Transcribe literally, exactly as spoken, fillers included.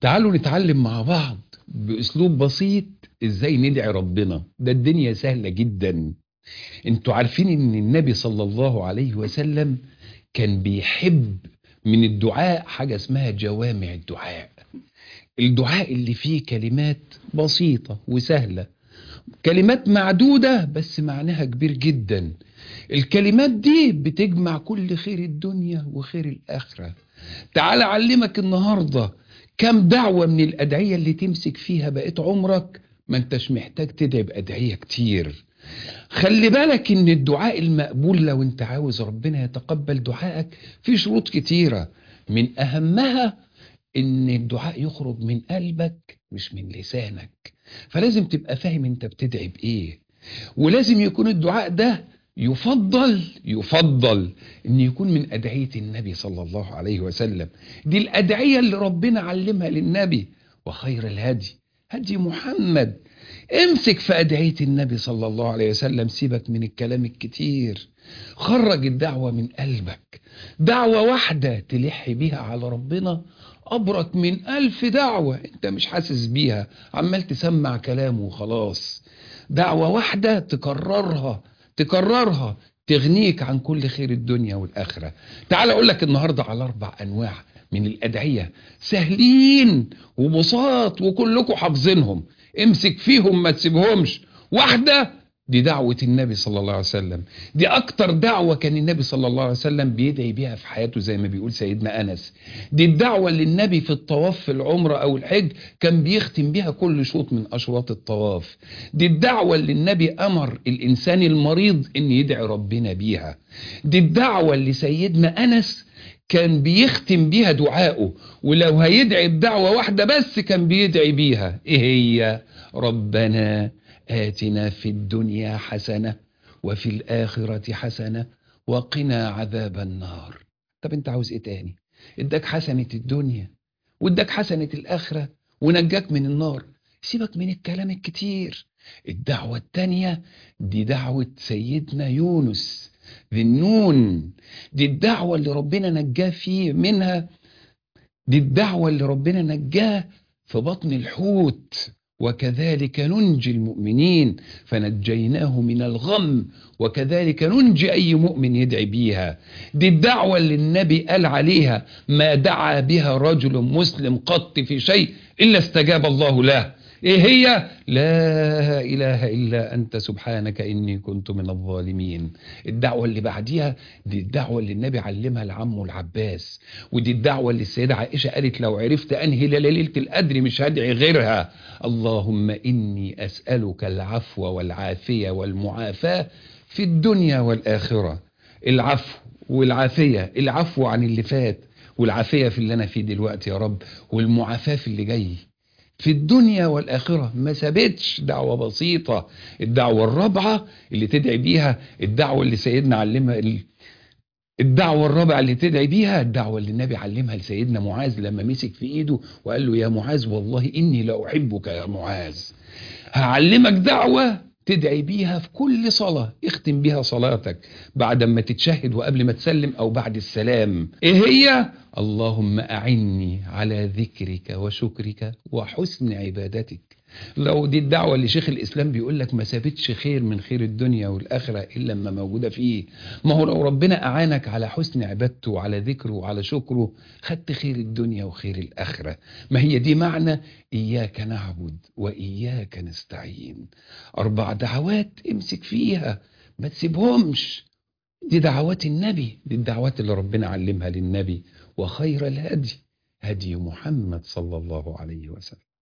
تعالوا نتعلم مع بعض بأسلوب بسيط ازاي ندعي ربنا. ده الدنيا سهلة جدا. انتوا عارفين ان النبي صلى الله عليه وسلم كان بيحب من الدعاء حاجة اسمها جوامع الدعاء. الدعاء اللي فيه كلمات بسيطة وسهلة، كلمات معدودة بس معناها كبير جدا. الكلمات دي بتجمع كل خير الدنيا وخير الآخرة. تعال أعلمك النهاردة كم دعوة من الأدعية اللي تمسك فيها بقيت عمرك ما انتش محتاج تدعي بأدعية كتير. خلي بالك ان الدعاء المقبول لو انت عاوز ربنا يتقبل دعائك في شروط كتيرة، من أهمها ان الدعاء يخرج من قلبك مش من لسانك. فلازم تبقى فاهم انت بتدعي بإيه، ولازم يكون الدعاء ده يفضل يفضل ان يكون من أدعية النبي صلى الله عليه وسلم. دي الأدعية اللي ربنا علمها للنبي، وخير الهدي هدي محمد. امسك في أدعية النبي صلى الله عليه وسلم، سيبك من الكلام الكتير، خرج الدعوة من قلبك. دعوة واحدة تلح بيها على ربنا أبرك من ألف دعوة انت مش حاسس بيها، عمال تسمع كلامه وخلاص. دعوة واحدة تكررها تكررها تغنيك عن كل خير الدنيا والآخرة. تعال أقول لك النهاردة على أربع أنواع من الأدعية سهلين وبساط وكلكم حافظينهم. امسك فيهم ما تسيبهمش. واحدة دي دعوة النبي صلى الله عليه وسلم، دي أكتر دعوة كان النبي صلى الله عليه وسلم بيدعي بيها في حياته زي ما بيقول سيدنا أنس. دي الدعوة اللي النبي في الطواف في العمرة أو الحج كان بيختم بيها كل شوط من أشواط الطواف. دي الدعوة اللي النبي أمر الإنسان المريض إن يدعي ربنا بيها. دي الدعوة اللي سيدنا أنس كان بيختم بيها دعائه، ولو هيدعي بدعوة واحدة بس كان بيدعي بيها. إيه هي؟ ربنا آتنا في الدنيا حسنة وفي الآخرة حسنة وقنا عذاب النار. طب انت عاوز ايه تاني؟ اداك حسنة الدنيا واداك حسنة الآخرة ونجاك من النار، سيبك من الكلام الكتير. الدعوة التانية دي دعوة سيدنا يونس ذي النون. دي الدعوة اللي ربنا نجاه فيه منها، دي الدعوة اللي ربنا نجاه في بطن الحوت. وكذلك ننجي المؤمنين فنجيناه من الغم وكذلك ننجي أي مؤمن يدعي بيها. دي الدعوة اللي النبي قال عليها ما دعا بها رجل مسلم قط في شيء إلا استجاب الله له. إيه هي؟ لا إله إلا أنت سبحانك إني كنت من الظالمين. الدعوة اللي بعديها دي الدعوة اللي النبي علمها لعمه العباس، ودي الدعوة اللي السيدة عائشة قالت لو عرفت أنهي ليلة القدر مش هدعي غيرها. اللهم إني أسألك العفو والعافية والمعافاة في الدنيا والآخرة. العفو والعافية، العفو عن اللي فات والعافية في اللي أنا فيه دلوقتي يا رب، والمعافاة في اللي جاي في الدنيا والآخرة. ما ثبتش دعوة بسيطة. الدعوة الرابعة اللي تدعي بيها الدعوة اللي سيدنا علمها، الدعوة الرابعة اللي تدعي بيها الدعوة اللي النبي علمها لسيدنا معاذ لما مسك في ايده وقال له يا معاذ والله إني لأحبك يا معاذ. هعلمك دعوة تدعي بيها في كل صلاة، اختم بيها صلاتك بعد ما تتشهد وقبل ما تسلم أو بعد السلام. إيه هي؟ اللهم أعني على ذكرك وشكرك وحسن عبادتك. لو دي الدعوة اللي شيخ الإسلام بيقول لك ما سابتش خير من خير الدنيا والآخرة إلا لما موجودة فيه. ما هو لو ربنا أعانك على حسن عبادته وعلى ذكره وعلى شكره خدت خير الدنيا وخير الآخرة. ما هي دي معنى إياك نعبد وإياك نستعين. أربع دعوات امسك فيها ما تسيبهمش. دي دعوات النبي، دي الدعوات اللي ربنا علمها للنبي. وخير الهدي هدي محمد صلى الله عليه وسلم.